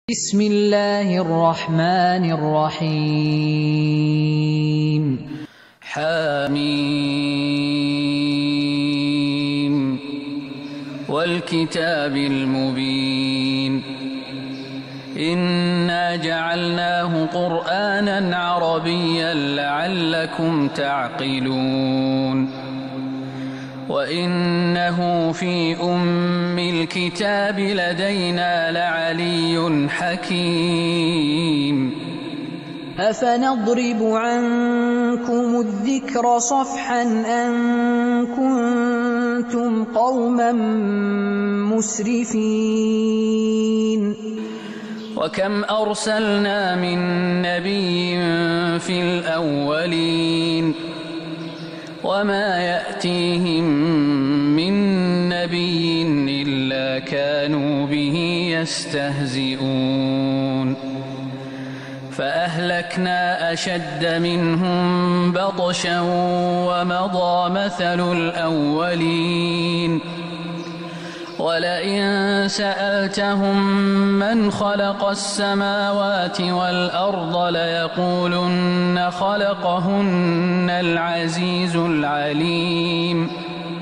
بسم الله الرحمن الرحيم حميم والكتاب المبين إنا جعلناه قرآنا عربيا لعلكم تعقلون وإنه في أم الكتاب لدينا لعلي حكيم أفنضرب عنكم الذكر صفحا أن كنتم قوما مسرفين وكم أرسلنا من نبي في الأولين وما يأتيهم من نبي إلا كانوا به يستهزئون فأهلكنا أشد منهم بطشا ومضى مثل الأولين ولئن سألتهم من خلق السماوات والأرض ليقولن خلقهن العزيز العليم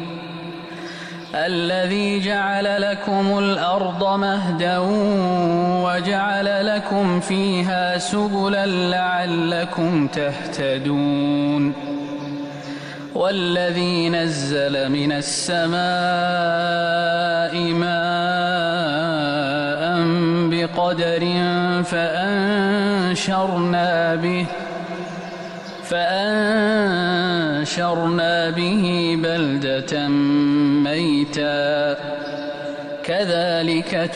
الذي جعل لكم الأرض مهدا وجعل لكم فيها سبلا لعلكم تهتدون والذي نزل من السماء ماء بقدر فأنشرنا به بلدة ميتا كذلك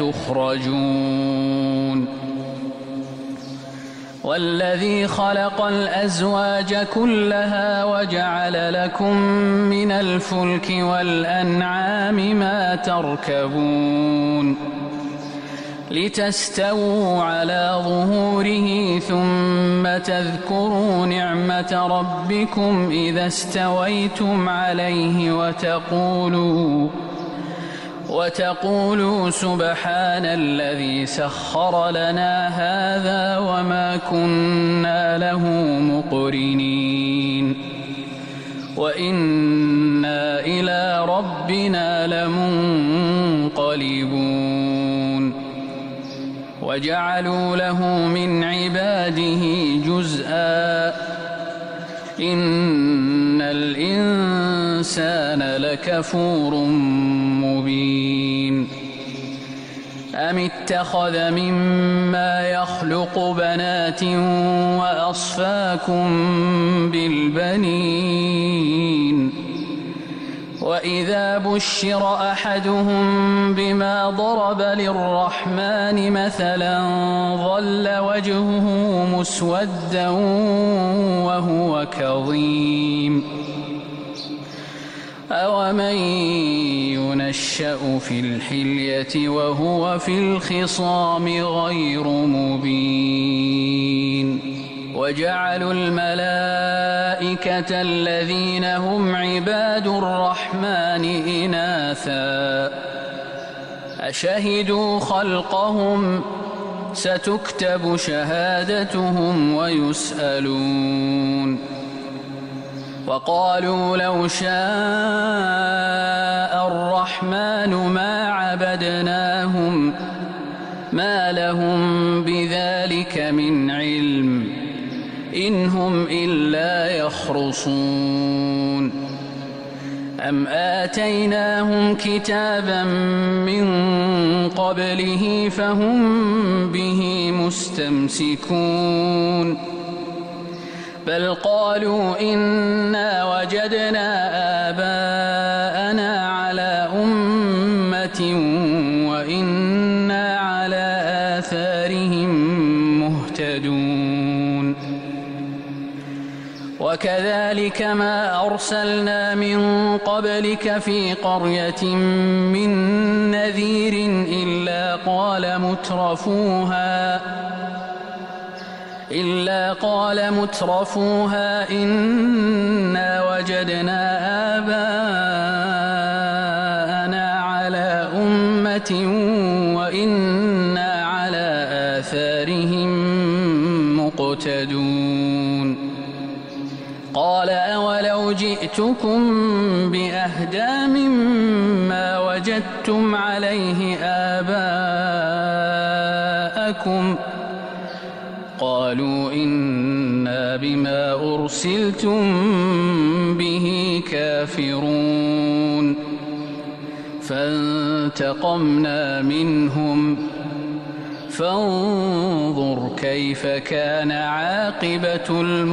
تخرجون والذي خلق الأزواج كلها وجعل لكم من الفلك والأنعام ما تركبون لتستووا على ظهوره ثم تذكروا نعمة ربكم إذا استويتم عليه وتقولوا سبحان الذي سخر لنا هذا وما كنا له مقرنين وإنا إلى ربنا لمنقلبون وجعلوا له من عباده جزءا إن الإنسان لكفور مبين أم اتخذ مما يخلق بنات وأصفاكم بالبنين وإذا بشر أحدهم بما ضرب للرحمن مثلا ظل وجهه مسودا وهو كظيم أومن ينشأ في الحلية وهو في الخصام غير مبين وجعلوا الملائكة الذين هم عباد الرحمن إناثا أشهدوا خلقهم ستكتب شهادتهم ويسألون وقالوا لو شاء الرحمن ما عبدناهم ما لهم بذلك من علم إن هم إلا يخرصون أم آتيناهم كتابا من قبله فهم به مستمسكون بل قالوا إنا وجدنا آباءنا على أمة وإنا على آثارهم مهتدون وكذلك ما أرسلنا من قبلك في قرية من نذير إلا قال مترفوها إنا وجدنا آباءنا على أمة وإنا على آثارهم مقتدون قال أولو جئتكم بأهدى مما وجدتم عليه آباءكم قالوا إنا بما أرسلتم به كافرون فانتقمنا منهم فانظر كيف كان عاقبة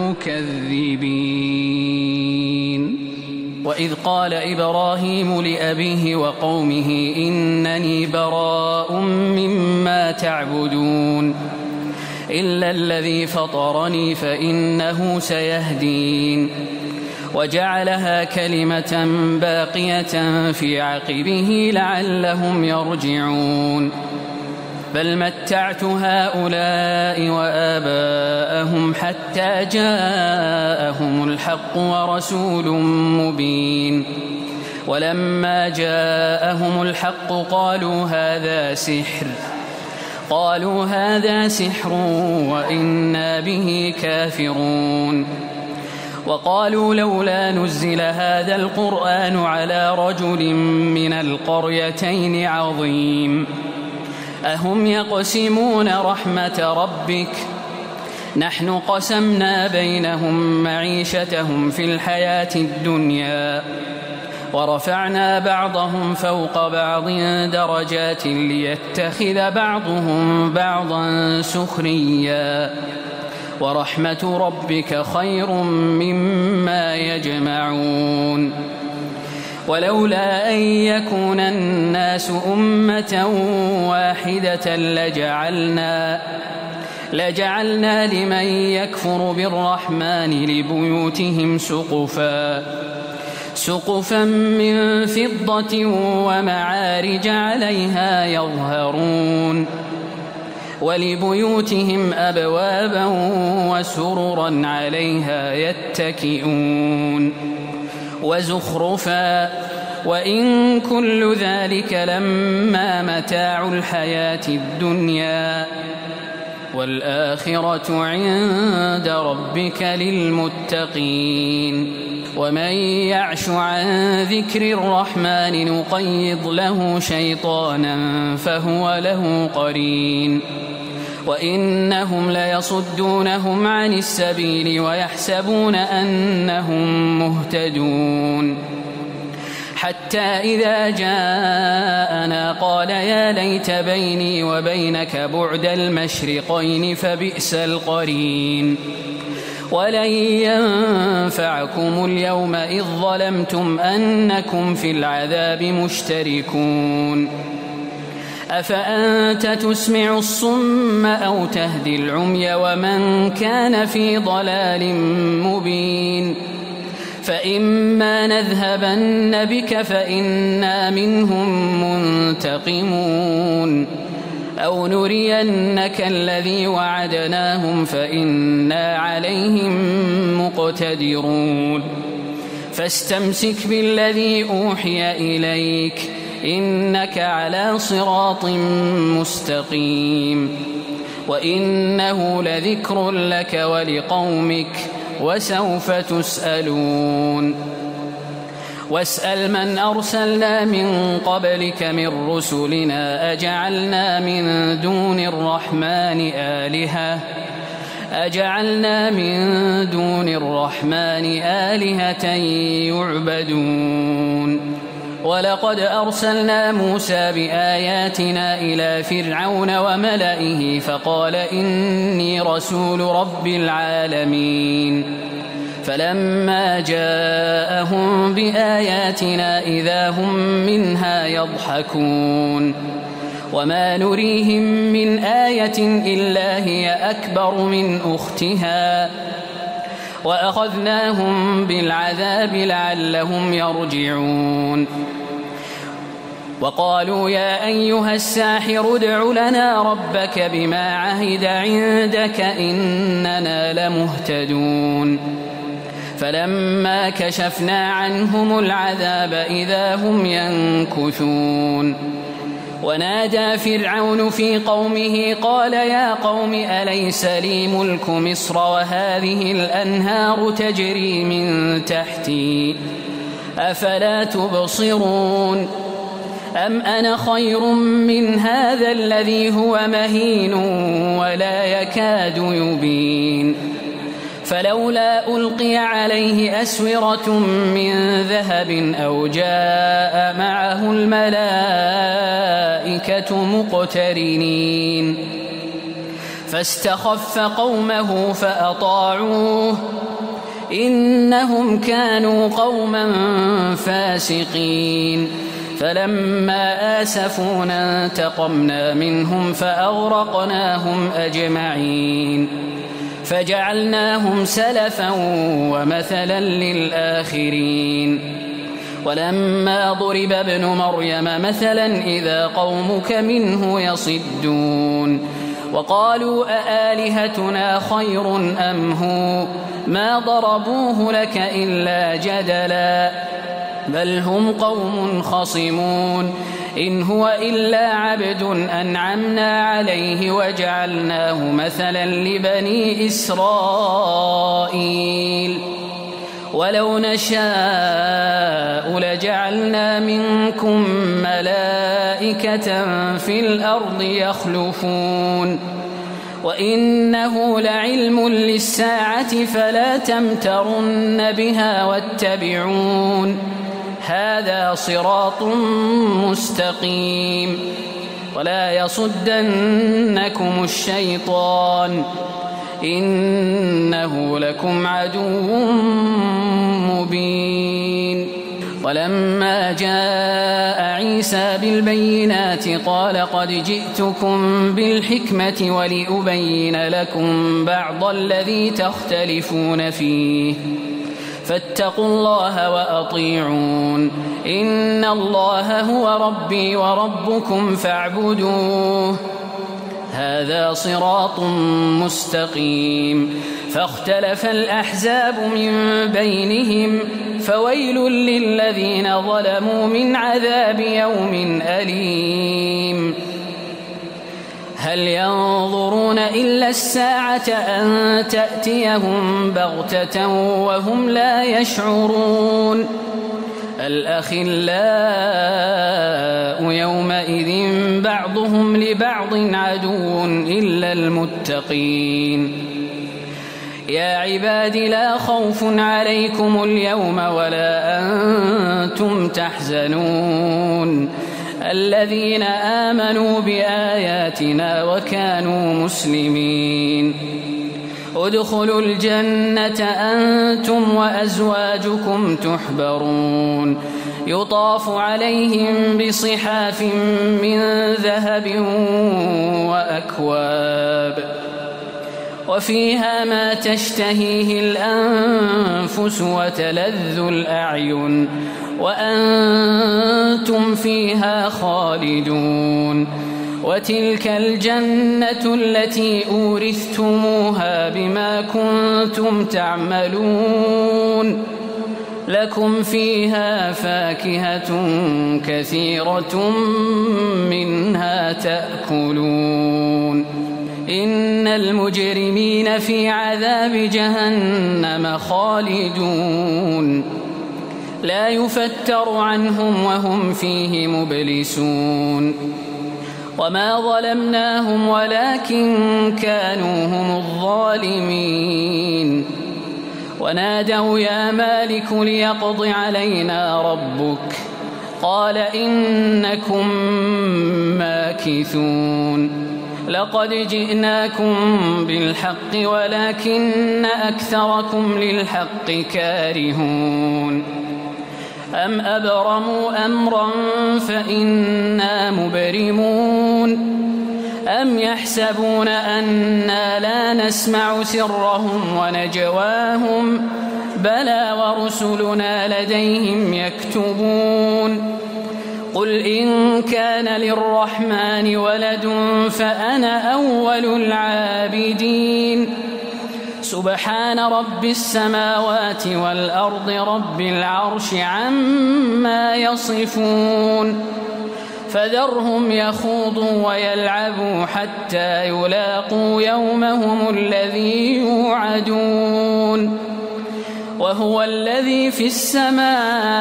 المكذبين وإذ قال إبراهيم لأبيه وقومه إنني براء مما تعبدون إلا الذي فطرني فإنه سيهدين وجعلها كلمة باقية في عقبه لعلهم يرجعون بل متعت هؤلاء وآباءهم حتى جاءهم الحق ورسول مبين ولما جاءهم الحق قالوا هذا سحر وإنا به كافرون وقالوا لولا نزل هذا القرآن على رجل من القريتين عظيم أهم يقسمون رحمة ربك نحن قسمنا بينهم معيشتهم في الحياة الدنيا ورفعنا بعضهم فوق بعض درجات ليتخذ بعضهم بعضا سخريا ورحمة ربك خير مما يجمعون ولولا أن يكون الناس أمة واحدة لجعلنا لمن يكفر بالرحمن لبيوتهم سقفا من فضة ومعارج عليها يظهرون ولبيوتهم أبوابا وسررا عليها يتكئون وزخرفا وإن كل ذلك لما متاع الحياة الدنيا والآخرة عند ربك للمتقين ومن يعش عن ذكر الرحمن نقيض له شيطانا فهو له قرين وإنهم ليصدونهم عن السبيل ويحسبون أنهم مهتدون حتى إذا جاءنا قال يا ليت بيني وبينك بعد المشرقين فبئس القرين ولن ينفعكم اليوم إذ ظلمتم أنكم في العذاب مشتركون أفأنت تسمع الصم أو تهدي العمي ومن كان في ضلال مبين فإما نذهبن بك فإنا منهم منتقمون أو نرينك الذي وعدناهم فإنا عليهم مقتدرون فاستمسك بالذي أوحي إليك إنك على صراط مستقيم وإنه لذكر لك ولقومك وسوف تسألون واسأل من أرسلنا من قبلك من رسلنا أجعلنا من دون الرحمن آلهة يعبدون ولقد أرسلنا موسى بآياتنا إلى فرعون وملئه فقال إني رسول رب العالمين فلما جاءهم بآياتنا إذا هم منها يضحكون وما نريهم من آية إلا هي أكبر من أختها وأخذناهم بالعذاب لعلهم يرجعون وقالوا يا أيها الساحر ادع لنا ربك بما عهد عندك إننا لمهتدون فلما كشفنا عنهم العذاب إذا هم ينكثون ونادى فرعون في قومه قال يا قوم أليس لي ملك مصر وهذه الأنهار تجري من تحتي أفلا تبصرون أم أنا خير من هذا الذي هو مهين ولا يكاد يبين فلولا ألقي عليه أسورة من ذهب أو جاء معه الملائكة مقترنين فاستخف قومه فأطاعوه إنهم كانوا قوما فاسقين فلما آسفونا انتقمنا منهم فأغرقناهم أجمعين فجعلناهم سلفا ومثلا للآخرين ولما ضرب ابن مريم مثلا إذا قومك منه يصدون وقالوا أآلهتنا خير أم هو ما ضربوه لك إلا جدلا بل هم قوم خصمون إن هو إلا عبد أنعمنا عليه وجعلناه مثلا لبني إسرائيل ولو نشاء لجعلنا منكم ملائكة في الأرض يخلفون وإنه لعلم للساعة فلا تمترن بها واتبعون هذا صراط مستقيم ولا يصدنكم الشيطان إنه لكم عدو مبين ولما جاء عيسى بالبينات قال قد جئتكم بالحكمة ولأبين لكم بعض الذي تختلفون فيه فاتقوا الله وأطيعون إن الله هو ربي وربكم فاعبدوه هذا صراط مستقيم فاختلف الأحزاب من بينهم فويل للذين ظلموا من عذاب يوم أليم هل ينظرون إلا الساعة أن تأتيهم بغتة وهم لا يشعرون الأخلاء يومئذ بعضهم لبعض عدو إلا المتقين يا عباد لا خوف عليكم اليوم ولا أنتم تحزنون الذين آمنوا بآياتنا وكانوا مسلمين ادخلوا الجنة أنتم وأزواجكم تحبرون يطاف عليهم بصحاف من ذهب وأكواب وفيها ما تشتهيه الأنفس وتلذ الأعين وأنتم فيها خالدون وتلك الجنة التي أورثتموها بما كنتم تعملون لكم فيها فاكهة كثيرة منها تأكلون إن المجرمين في عذاب جهنم خالدون لا يفتر عنهم وهم فيه مبلسون وما ظلمناهم ولكن كانوا هم الظالمين ونادوا يا مالك ليقض علينا ربك قال إنكم ماكثون لقد جئناكم بالحق ولكن أكثركم للحق كارهون أم أبرموا أمرا فإنا مبرمون أم يحسبون أنا لا نسمع سرهم ونجواهم بلى ورسلنا لديهم يكتبون قل إن كان للرحمن ولد فأنا أول العابدين سبحان رب السماوات والأرض رب العرش عما يصفون فذرهم يخوضوا ويلعبوا حتى يلاقوا يومهم الذي يوعدون وهو الذي في السماء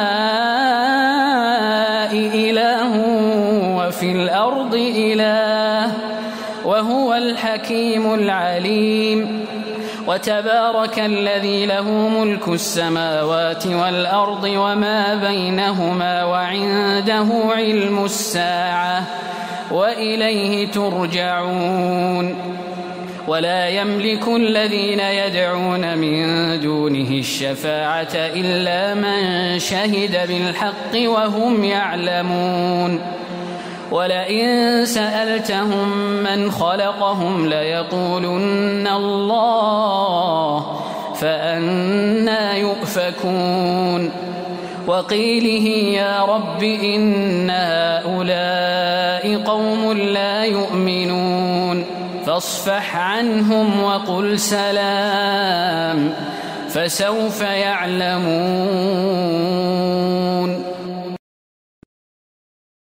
إله وفي الأرض إله وهو الحكيم العليم وتبارك الذي له ملك السماوات والأرض وما بينهما وعنده علم الساعة وإليه ترجعون ولا يملك الذين يدعون من دونه الشفاعة إلا من شهد بالحق وهم يعلمون ولئن سألتهم من خلقهم ليقولن الله فأنى يؤفكون وقيله يا رب إن هؤلاء قوم لا يؤمنون فاصفح عنهم وقل سلام فسوف يعلمون